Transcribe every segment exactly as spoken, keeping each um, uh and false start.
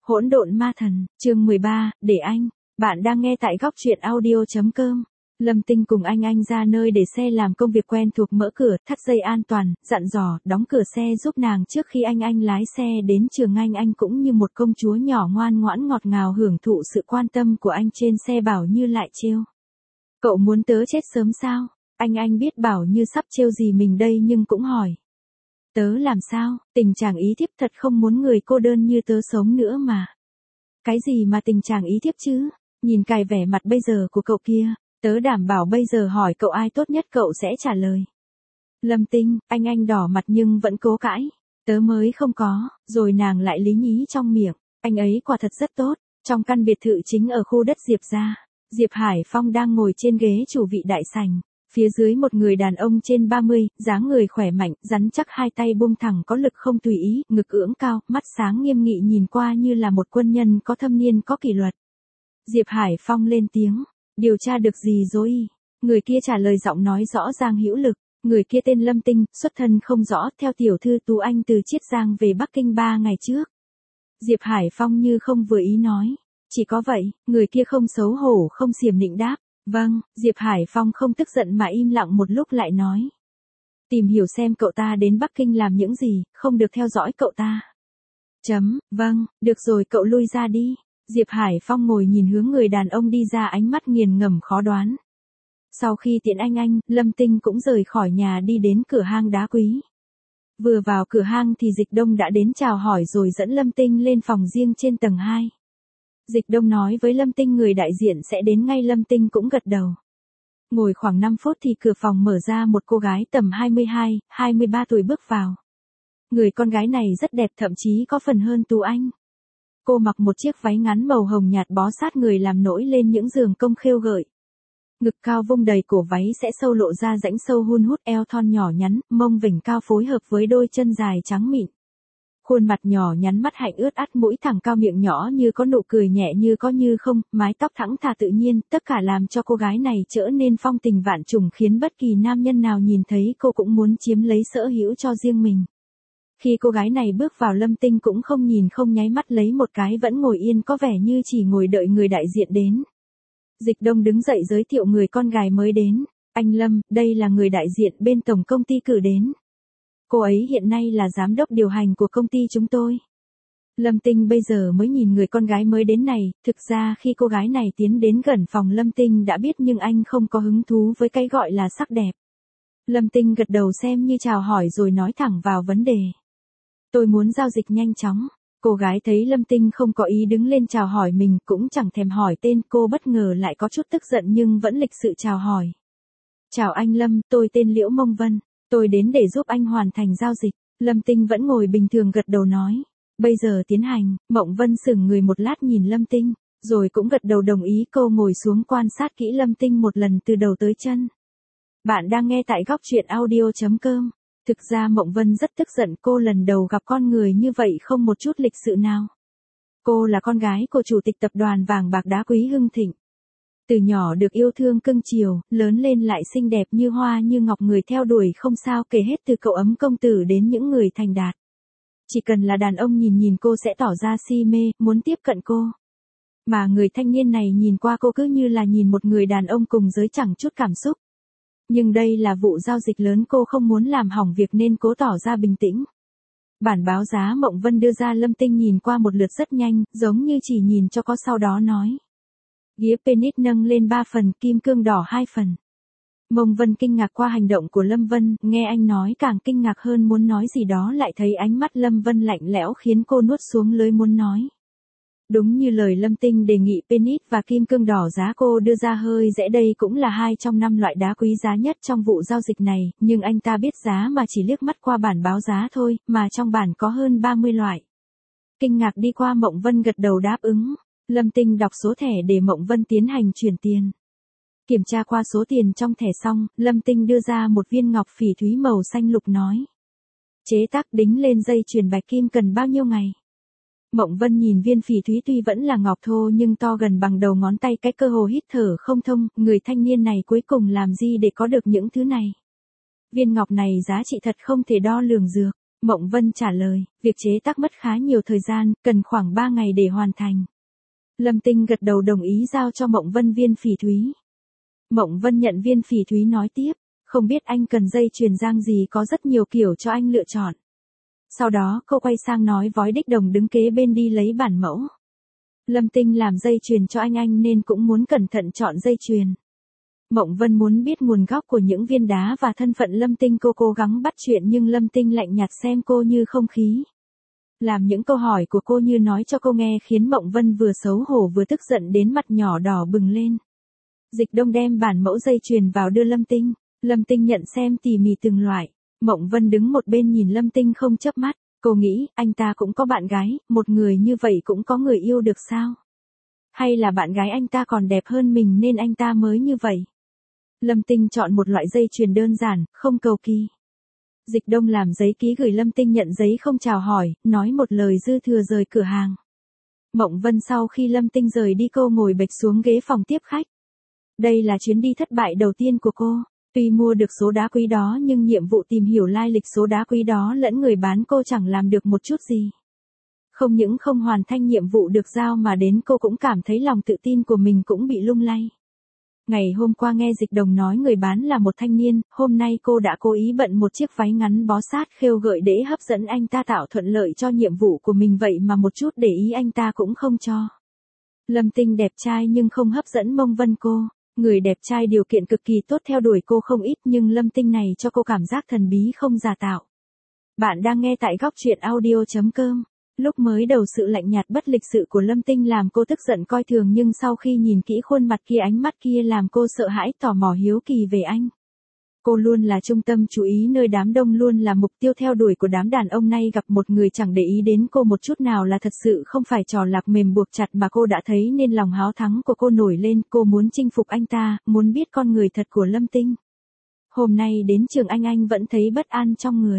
Hỗn độn ma thần, chương mười ba, để anh. Bạn đang nghe tại góc truyện audio.com. Lâm Tinh cùng anh anh ra nơi để xe làm công việc quen thuộc, mở cửa, thắt dây an toàn, dặn dò, đóng cửa xe giúp nàng trước khi anh anh lái xe đến trường. Anh anh cũng như một công chúa nhỏ ngoan ngoãn ngọt ngào hưởng thụ sự quan tâm của anh trên xe. Bảo Như lại trêu. Cậu muốn tớ chết sớm sao? Anh anh biết Bảo Như sắp trêu gì mình đây nhưng cũng hỏi. Tớ làm sao, tình trạng ý thiếp thật không muốn người cô đơn như tớ sống nữa mà. Cái gì mà tình trạng ý thiếp chứ? Nhìn cài vẻ mặt bây giờ của cậu kia, tớ đảm bảo bây giờ hỏi cậu ai tốt nhất cậu sẽ trả lời. Lâm Tinh, anh anh đỏ mặt nhưng vẫn cố cãi. Tớ mới không có, rồi nàng lại lý nhí trong miệng. Anh ấy quả thật rất tốt. Trong căn biệt thự chính ở khu đất Diệp gia, Diệp Hải Phong đang ngồi trên ghế chủ vị đại sảnh. Phía dưới một người đàn ông trên ba mươi, dáng người khỏe mạnh, rắn chắc, hai tay buông thẳng có lực không tùy ý, ngực ưỡng cao, mắt sáng nghiêm nghị, nhìn qua như là một quân nhân có thâm niên có kỷ luật. Diệp Hải Phong lên tiếng, điều tra được gì rồi? Người kia trả lời giọng nói rõ ràng hữu lực. Người kia tên Lâm Tinh, xuất thân không rõ, theo tiểu thư Tú Anh từ Chiết Giang về Bắc Kinh ba ngày trước. Diệp Hải Phong như không vừa ý nói, chỉ có vậy. Người kia không xấu hổ không xiểm nịnh đáp. Vâng, Diệp Hải Phong không tức giận mà im lặng một lúc lại nói. Tìm hiểu xem cậu ta đến Bắc Kinh làm những gì, không được theo dõi cậu ta. Chấm, vâng, được rồi cậu lui ra đi. Diệp Hải Phong ngồi nhìn hướng người đàn ông đi ra, ánh mắt nghiền ngẫm khó đoán. Sau khi tiễn anh anh, Lâm Tinh cũng rời khỏi nhà đi đến cửa hang đá quý. Vừa vào cửa hang thì Dịch Đông đã đến chào hỏi rồi dẫn Lâm Tinh lên phòng riêng trên tầng hai. Dịch Đông nói với Lâm Tinh người đại diện sẽ đến ngay. Lâm Tinh cũng gật đầu. Ngồi khoảng năm phút thì cửa phòng mở ra, một cô gái tầm hai mươi hai, hai mươi ba tuổi bước vào. Người con gái này rất đẹp, thậm chí có phần hơn Tú Anh. Cô mặc một chiếc váy ngắn màu hồng nhạt bó sát người làm nổi lên những giường công khêu gợi. Ngực cao vung đầy, cổ váy sẽ sâu lộ ra rãnh sâu hun hút, eo thon nhỏ nhắn, mông vểnh cao phối hợp với đôi chân dài trắng mịn. Khuôn mặt nhỏ nhắn, mắt hạnh ướt át, mũi thẳng cao, miệng nhỏ như có nụ cười nhẹ như có như không, mái tóc thẳng thả tự nhiên, tất cả làm cho cô gái này trở nên phong tình vạn trùng, khiến bất kỳ nam nhân nào nhìn thấy cô cũng muốn chiếm lấy sở hữu cho riêng mình. Khi cô gái này bước vào, Lâm Tinh cũng không nhìn không nháy mắt lấy một cái, vẫn ngồi yên có vẻ như chỉ ngồi đợi người đại diện đến. Dịch Đông đứng dậy giới thiệu người con gái mới đến. Anh Lâm, đây là người đại diện bên tổng công ty cử đến. Cô ấy hiện nay là giám đốc điều hành của công ty chúng tôi. Lâm Tinh bây giờ mới nhìn người con gái mới đến này, thực ra khi cô gái này tiến đến gần phòng Lâm Tinh đã biết, nhưng anh không có hứng thú với cái gọi là sắc đẹp. Lâm Tinh gật đầu xem như chào hỏi rồi nói thẳng vào vấn đề. Tôi muốn giao dịch nhanh chóng. Cô gái thấy Lâm Tinh không có ý đứng lên chào hỏi mình, cũng chẳng thèm hỏi tên, cô bất ngờ lại có chút tức giận nhưng vẫn lịch sự chào hỏi. Chào anh Lâm, tôi tên Liễu Mông Vân. Tôi đến để giúp anh hoàn thành giao dịch. Lâm Tinh vẫn ngồi bình thường gật đầu nói. Bây giờ tiến hành. Mộng Vân sững người một lát nhìn Lâm Tinh, rồi cũng gật đầu đồng ý. Cô ngồi xuống quan sát kỹ Lâm Tinh một lần từ đầu tới chân. Bạn đang nghe tại góc truyện audio.com. Thực ra Mộng Vân rất tức giận, cô lần đầu gặp con người như vậy không một chút lịch sự nào. Cô là con gái của chủ tịch tập đoàn vàng bạc đá quý Hưng Thịnh. Từ nhỏ được yêu thương cưng chiều, lớn lên lại xinh đẹp như hoa như ngọc, người theo đuổi không sao kể hết, từ cậu ấm công tử đến những người thành đạt. Chỉ cần là đàn ông nhìn nhìn cô sẽ tỏ ra si mê, muốn tiếp cận cô. Mà người thanh niên này nhìn qua cô cứ như là nhìn một người đàn ông cùng giới, chẳng chút cảm xúc. Nhưng đây là vụ giao dịch lớn, cô không muốn làm hỏng việc nên cố tỏ ra bình tĩnh. Bản báo giá Mộng Vân đưa ra, Lâm Tinh nhìn qua một lượt rất nhanh, giống như chỉ nhìn cho có, sau đó nói. Ghế Penit nâng lên ba phần, kim cương đỏ hai phần. Mông Vân kinh ngạc qua hành động của Lâm Vân, nghe anh nói càng kinh ngạc hơn, muốn nói gì đó lại thấy ánh mắt Lâm Vân lạnh lẽo khiến cô nuốt xuống lưỡi muốn nói. Đúng như lời Lâm Tinh đề nghị, Penit và kim cương đỏ giá cô đưa ra hơi rẻ, đây cũng là hai trong năm loại đá quý giá nhất trong vụ giao dịch này, nhưng anh ta biết giá mà chỉ liếc mắt qua bản báo giá thôi, mà trong bản có hơn ba mươi loại. Kinh ngạc đi qua, Mộng Vân gật đầu đáp ứng. Lâm Tinh đọc số thẻ để Mộng Vân tiến hành chuyển tiền. Kiểm tra qua số tiền trong thẻ xong, Lâm Tinh đưa ra một viên ngọc phỉ thúy màu xanh lục nói. Chế tác đính lên dây chuyền bạch kim cần bao nhiêu ngày? Mộng Vân nhìn viên phỉ thúy tuy vẫn là ngọc thô nhưng to gần bằng đầu ngón tay, cái cơ hồ hít thở không thông, người thanh niên này cuối cùng làm gì để có được những thứ này? Viên ngọc này giá trị thật không thể đo lường được. Mộng Vân trả lời, việc chế tác mất khá nhiều thời gian, cần khoảng ba ngày để hoàn thành. Lâm Tinh gật đầu đồng ý giao cho Mộng Vân viên phỉ thúy. Mộng Vân nhận viên phỉ thúy nói tiếp, không biết anh cần dây chuyền giang gì, có rất nhiều kiểu cho anh lựa chọn. Sau đó cô quay sang nói với Đích Đồng đứng kế bên đi lấy bản mẫu. Lâm Tinh làm dây chuyền cho anh anh nên cũng muốn cẩn thận chọn dây chuyền. Mộng Vân muốn biết nguồn gốc của những viên đá và thân phận Lâm Tinh, cô cố gắng bắt chuyện nhưng Lâm Tinh lạnh nhạt xem cô như không khí. Làm những câu hỏi của cô như nói cho cô nghe khiến Mộng Vân vừa xấu hổ vừa tức giận đến mặt nhỏ đỏ bừng lên. Dịch Đông đem bản mẫu dây chuyền vào đưa Lâm Tinh. Lâm Tinh nhận xem tỉ mỉ từng loại. Mộng Vân đứng một bên nhìn Lâm Tinh không chớp mắt. Cô nghĩ, anh ta cũng có bạn gái, một người như vậy cũng có người yêu được sao? Hay là bạn gái anh ta còn đẹp hơn mình nên anh ta mới như vậy? Lâm Tinh chọn một loại dây chuyền đơn giản, không cầu kỳ. Dịch Đông làm giấy ký gửi Lâm Tinh nhận giấy không chào hỏi, nói một lời dư thừa rời cửa hàng. Mộng Vân sau khi Lâm Tinh rời đi cô ngồi bệt xuống ghế phòng tiếp khách. Đây là chuyến đi thất bại đầu tiên của cô. Tuy mua được số đá quý đó nhưng nhiệm vụ tìm hiểu lai lịch số đá quý đó lẫn người bán cô chẳng làm được một chút gì. Không những không hoàn thành nhiệm vụ được giao mà đến cô cũng cảm thấy lòng tự tin của mình cũng bị lung lay. Ngày hôm qua nghe Dịch Đồng nói người bán là một thanh niên, hôm nay cô đã cố ý bận một chiếc váy ngắn bó sát khêu gợi để hấp dẫn anh ta tạo thuận lợi cho nhiệm vụ của mình, vậy mà một chút để ý anh ta cũng không cho. Lâm Tinh đẹp trai nhưng không hấp dẫn Mông Vân cô. Người đẹp trai điều kiện cực kỳ tốt theo đuổi cô không ít nhưng Lâm Tinh này cho cô cảm giác thần bí không giả tạo. Bạn đang nghe tại góc truyện audio chấm com. Lúc mới đầu sự lạnh nhạt bất lịch sự của Lâm Tinh làm cô tức giận coi thường nhưng sau khi nhìn kỹ khuôn mặt kia, ánh mắt kia làm cô sợ hãi, tò mò hiếu kỳ về anh. Cô luôn là trung tâm chú ý nơi đám đông, luôn là mục tiêu theo đuổi của đám đàn ông, nay gặp một người chẳng để ý đến cô một chút nào là thật sự không phải trò lạc mềm buộc chặt mà cô đã thấy nên lòng háo thắng của cô nổi lên, cô muốn chinh phục anh ta, muốn biết con người thật của Lâm Tinh. Hôm nay đến trường anh anh vẫn thấy bất an trong người.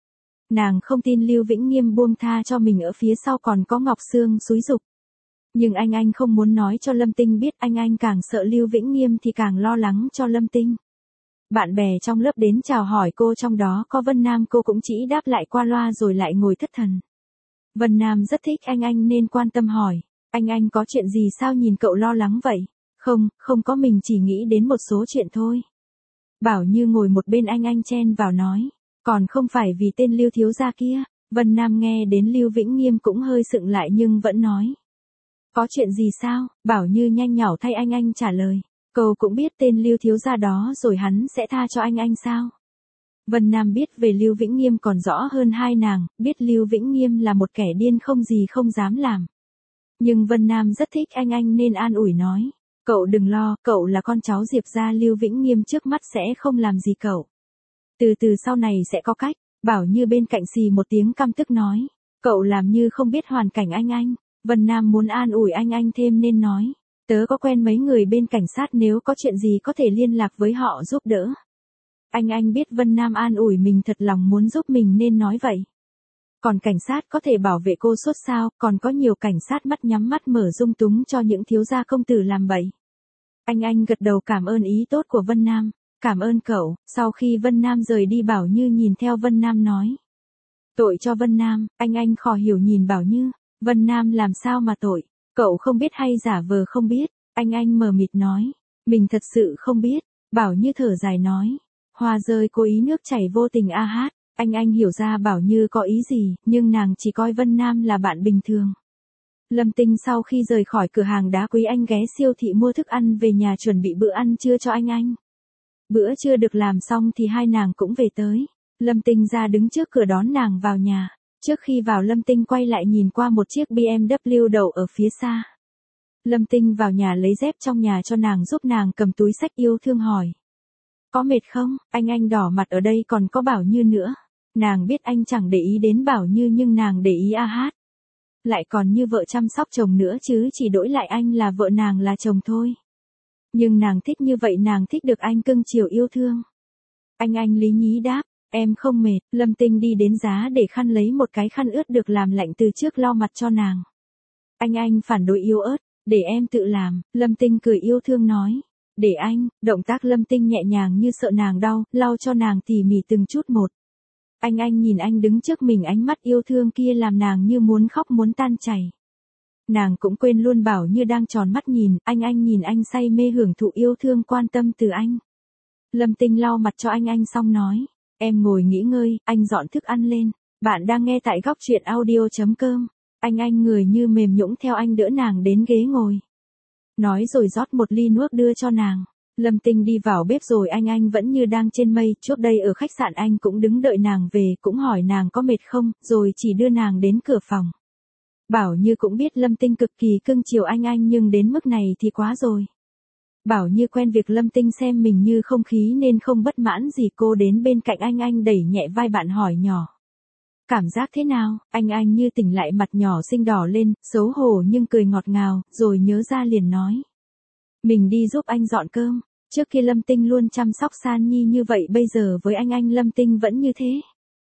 Nàng không tin Lưu Vĩnh Nghiêm buông tha cho mình, ở phía sau còn có Ngọc Sương xúi giục. Nhưng anh anh không muốn nói cho Lâm Tinh biết, anh anh càng sợ Lưu Vĩnh Nghiêm thì càng lo lắng cho Lâm Tinh. Bạn bè trong lớp đến chào hỏi cô, trong đó có Vân Nam, cô cũng chỉ đáp lại qua loa rồi lại ngồi thất thần. Vân Nam rất thích anh anh nên quan tâm hỏi, anh anh có chuyện gì sao nhìn cậu lo lắng vậy? Không, không có, mình chỉ nghĩ đến một số chuyện thôi. Bảo Như ngồi một bên anh anh chen vào nói, còn không phải vì tên Lưu thiếu gia kia. Vân Nam nghe đến Lưu Vĩnh Nghiêm cũng hơi sững lại nhưng vẫn nói, có chuyện gì sao? Bảo Như nhanh nhảu thay anh anh trả lời, cậu cũng biết tên Lưu thiếu gia đó rồi, hắn sẽ tha cho anh anh sao? Vân Nam biết về Lưu Vĩnh Nghiêm còn rõ hơn hai nàng, biết Lưu Vĩnh Nghiêm là một kẻ điên không gì không dám làm. Nhưng Vân Nam rất thích anh anh nên an ủi nói, cậu đừng lo, cậu là con cháu Diệp gia, Lưu Vĩnh Nghiêm trước mắt sẽ không làm gì cậu. Từ từ sau này sẽ có cách. Bảo Như bên cạnh xì một tiếng căm tức nói, cậu làm như không biết hoàn cảnh anh anh. Vân Nam muốn an ủi anh anh thêm nên nói, tớ có quen mấy người bên cảnh sát, nếu có chuyện gì có thể liên lạc với họ giúp đỡ. Anh anh biết Vân Nam an ủi mình thật lòng muốn giúp mình nên nói vậy. Còn cảnh sát có thể bảo vệ cô suốt sao, còn có nhiều cảnh sát mắt nhắm mắt mở dung túng cho những thiếu gia công tử làm bậy. Anh anh gật đầu cảm ơn ý tốt của Vân Nam. Cảm ơn cậu. Sau khi Vân Nam rời đi, Bảo Như nhìn theo Vân Nam nói, tội cho Vân Nam. Anh anh khó hiểu nhìn Bảo Như, Vân Nam làm sao mà tội, cậu không biết hay giả vờ không biết? Anh anh mờ mịt nói, mình thật sự không biết. Bảo Như thở dài nói, hoa rơi cố ý nước chảy vô tình a hát. Anh anh hiểu ra Bảo Như có ý gì, nhưng nàng chỉ coi Vân Nam là bạn bình thường. Lâm Tinh sau khi rời khỏi cửa hàng đá quý, anh ghé siêu thị mua thức ăn về nhà chuẩn bị bữa ăn trưa cho anh anh. Bữa trưa được làm xong thì hai nàng cũng về tới. Lâm Tinh ra đứng trước cửa đón nàng vào nhà. Trước khi vào, Lâm Tinh quay lại nhìn qua một chiếc bê em vê đậu ở phía xa. Lâm Tinh vào nhà lấy dép trong nhà cho nàng, giúp nàng cầm túi xách, yêu thương hỏi, có mệt không? Anh anh đỏ mặt, ở đây còn có Bảo Như nữa. Nàng biết anh chẳng để ý đến Bảo Như nhưng nàng để ý a hát. Lại còn như vợ chăm sóc chồng nữa chứ, chỉ đổi lại anh là vợ, nàng là chồng thôi. Nhưng nàng thích như vậy, nàng thích được anh cưng chiều yêu thương. Anh anh lý nhí đáp, em không mệt. Lâm Tinh đi đến giá để khăn, lấy một cái khăn ướt được làm lạnh từ trước lau mặt cho nàng. Anh anh phản đối yếu ớt, để em tự làm. Lâm Tinh cười yêu thương nói, để anh. Động tác Lâm Tinh nhẹ nhàng như sợ nàng đau, lau cho nàng tỉ mỉ từng chút một. Anh Anh nhìn anh đứng trước mình, ánh mắt yêu thương kia làm nàng như muốn khóc muốn tan chảy. Nàng cũng quên luôn Bảo Như đang tròn mắt nhìn, anh Anh nhìn anh say mê hưởng thụ yêu thương quan tâm từ anh. Lâm Tinh lau mặt cho anh Anh xong nói, em ngồi nghỉ ngơi, anh dọn thức ăn lên. Bạn đang nghe tại góc truyện audio.com. Anh Anh người như mềm nhũn theo anh đỡ nàng đến ghế ngồi. Nói rồi rót một ly nước đưa cho nàng. Lâm Tinh đi vào bếp rồi anh Anh vẫn như đang trên mây, trước đây ở khách sạn anh cũng đứng đợi nàng về, cũng hỏi nàng có mệt không, rồi chỉ đưa nàng đến cửa phòng. Bảo Như cũng biết Lâm Tinh cực kỳ cưng chiều anh Anh nhưng đến mức này thì quá rồi. Bảo Như quen việc Lâm Tinh xem mình như không khí nên không bất mãn gì, cô đến bên cạnh anh Anh đẩy nhẹ vai bạn hỏi nhỏ. Cảm giác thế nào? Anh Anh như tỉnh lại, mặt nhỏ xinh đỏ lên, xấu hổ nhưng cười ngọt ngào, rồi nhớ ra liền nói. Mình đi giúp anh dọn cơm. Trước kia Lâm Tinh luôn chăm sóc San Nhi như vậy, bây giờ với anh Anh Lâm Tinh vẫn như thế.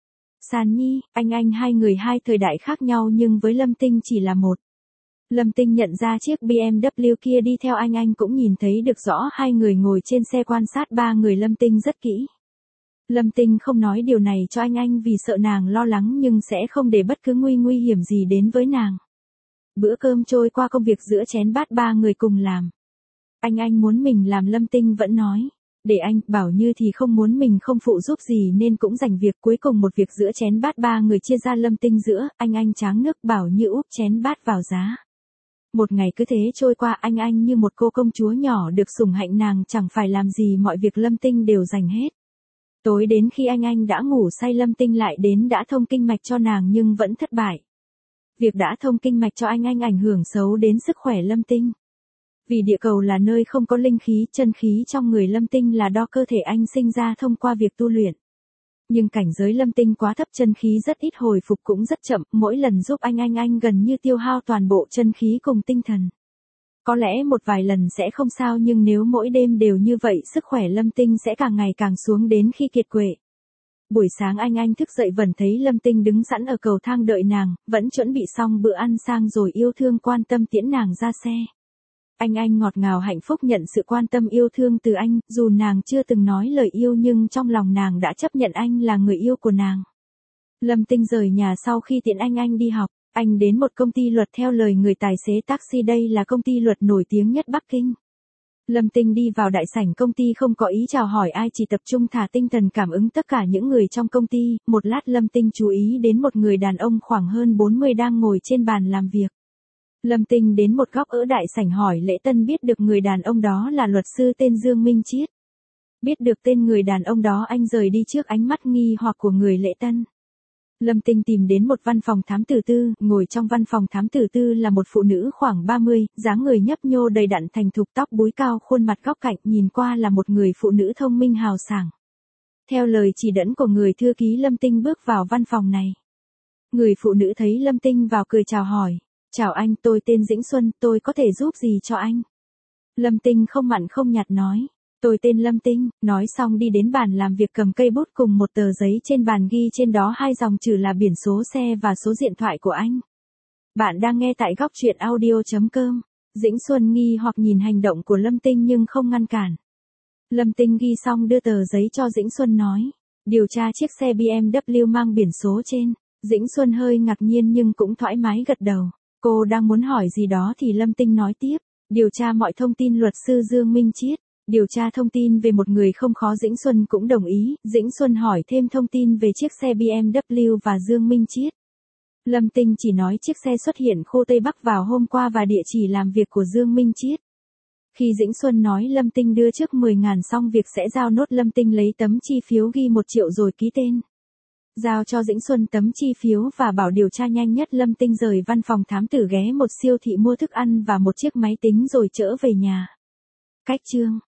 San Nhi, anh Anh hai người hai thời đại khác nhau nhưng với Lâm Tinh chỉ là một. Lâm Tinh nhận ra chiếc bê em vê kia đi theo anh Anh cũng nhìn thấy được rõ hai người ngồi trên xe, quan sát ba người Lâm Tinh rất kỹ. Lâm Tinh không nói điều này cho anh Anh vì sợ nàng lo lắng nhưng sẽ không để bất cứ nguy nguy hiểm gì đến với nàng. Bữa cơm trôi qua, công việc giữa chén bát ba người cùng làm. Anh Anh muốn mình làm, Lâm Tinh vẫn nói. Để anh, Bảo Như thì không muốn mình không phụ giúp gì nên cũng giành việc. Cuối cùng một việc giữa chén bát ba người chia ra, Lâm Tinh giữa, anh Anh tráng nước, Bảo Như úp chén bát vào giá. Một ngày cứ thế trôi qua, anh Anh như một cô công chúa nhỏ được sủng hạnh, nàng chẳng phải làm gì mọi việc Lâm Tinh đều giành hết. Tối đến khi anh Anh đã ngủ say, Lâm Tinh lại đến đã thông kinh mạch cho nàng nhưng vẫn thất bại. Việc đã thông kinh mạch cho anh Anh ảnh hưởng xấu đến sức khỏe Lâm Tinh. Vì địa cầu là nơi không có linh khí, chân khí trong người Lâm Tinh là do cơ thể anh sinh ra thông qua việc tu luyện. Nhưng cảnh giới Lâm Tinh quá thấp, chân khí rất ít, hồi phục cũng rất chậm, mỗi lần giúp anh Anh Anh gần như tiêu hao toàn bộ chân khí cùng tinh thần. Có lẽ một vài lần sẽ không sao nhưng nếu mỗi đêm đều như vậy, sức khỏe Lâm Tinh sẽ càng ngày càng xuống đến khi kiệt quệ. Buổi sáng anh Anh thức dậy vẫn thấy Lâm Tinh đứng sẵn ở cầu thang đợi nàng, vẫn chuẩn bị xong bữa ăn sang rồi yêu thương quan tâm tiễn nàng ra xe. Anh Anh ngọt ngào hạnh phúc nhận sự quan tâm yêu thương từ anh, dù nàng chưa từng nói lời yêu nhưng trong lòng nàng đã chấp nhận anh là người yêu của nàng. Lâm Tinh rời nhà sau khi tiễn anh Anh đi học, anh đến một công ty luật theo lời người tài xế taxi, đây là công ty luật nổi tiếng nhất Bắc Kinh. Lâm Tinh đi vào đại sảnh công ty không có ý chào hỏi ai, chỉ tập trung thả tinh thần cảm ứng tất cả những người trong công ty. Một lát Lâm Tinh chú ý đến một người đàn ông khoảng hơn bốn mươi đang ngồi trên bàn làm việc. Lâm Tinh đến một góc ở đại sảnh hỏi lễ tân, biết được người đàn ông đó là luật sư tên Dương Minh Chiết. Biết được tên người đàn ông đó, anh rời đi trước ánh mắt nghi hoặc của người lễ tân. Lâm Tinh tìm đến một văn phòng thám tử tư, ngồi trong văn phòng thám tử tư là một phụ nữ khoảng ba mươi, dáng người nhấp nhô đầy đặn thành thục, tóc búi cao, khuôn mặt góc cạnh, nhìn qua là một người phụ nữ thông minh hào sảng. Theo lời chỉ dẫn của người thư ký, Lâm Tinh bước vào văn phòng này. Người phụ nữ thấy Lâm Tinh vào cười chào hỏi. Chào anh, tôi tên Dĩnh Xuân, tôi có thể giúp gì cho anh? Lâm Tinh không mặn không nhạt nói. Tôi tên Lâm Tinh, nói xong đi đến bàn làm việc cầm cây bút cùng một tờ giấy, trên bàn ghi trên đó hai dòng chữ là biển số xe và số điện thoại của anh. Bạn đang nghe tại góc truyện audio.com. Dĩnh Xuân nghi hoặc nhìn hành động của Lâm Tinh nhưng không ngăn cản. Lâm Tinh ghi xong đưa tờ giấy cho Dĩnh Xuân nói. Điều tra chiếc xe bê em vê mang biển số trên. Dĩnh Xuân hơi ngạc nhiên nhưng cũng thoải mái gật đầu. Cô đang muốn hỏi gì đó thì Lâm Tinh nói tiếp. Điều tra mọi thông tin luật sư Dương Minh Chiết. Điều tra thông tin về một người không khó, Dĩnh Xuân cũng đồng ý. Dĩnh Xuân hỏi thêm thông tin về chiếc xe bê em vê và Dương Minh Chiết. Lâm Tinh chỉ nói chiếc xe xuất hiện khu Tây Bắc vào hôm qua và địa chỉ làm việc của Dương Minh Chiết. Khi Dĩnh Xuân nói Lâm Tinh đưa trước mười ngàn xong việc sẽ giao nốt, Lâm Tinh lấy tấm chi phiếu ghi một triệu rồi ký tên. Giao cho Dĩnh Xuân tấm chi phiếu và bảo điều tra nhanh nhất. Lâm Tinh rời văn phòng thám tử ghé một siêu thị mua thức ăn và một chiếc máy tính rồi trở về nhà. Cách chương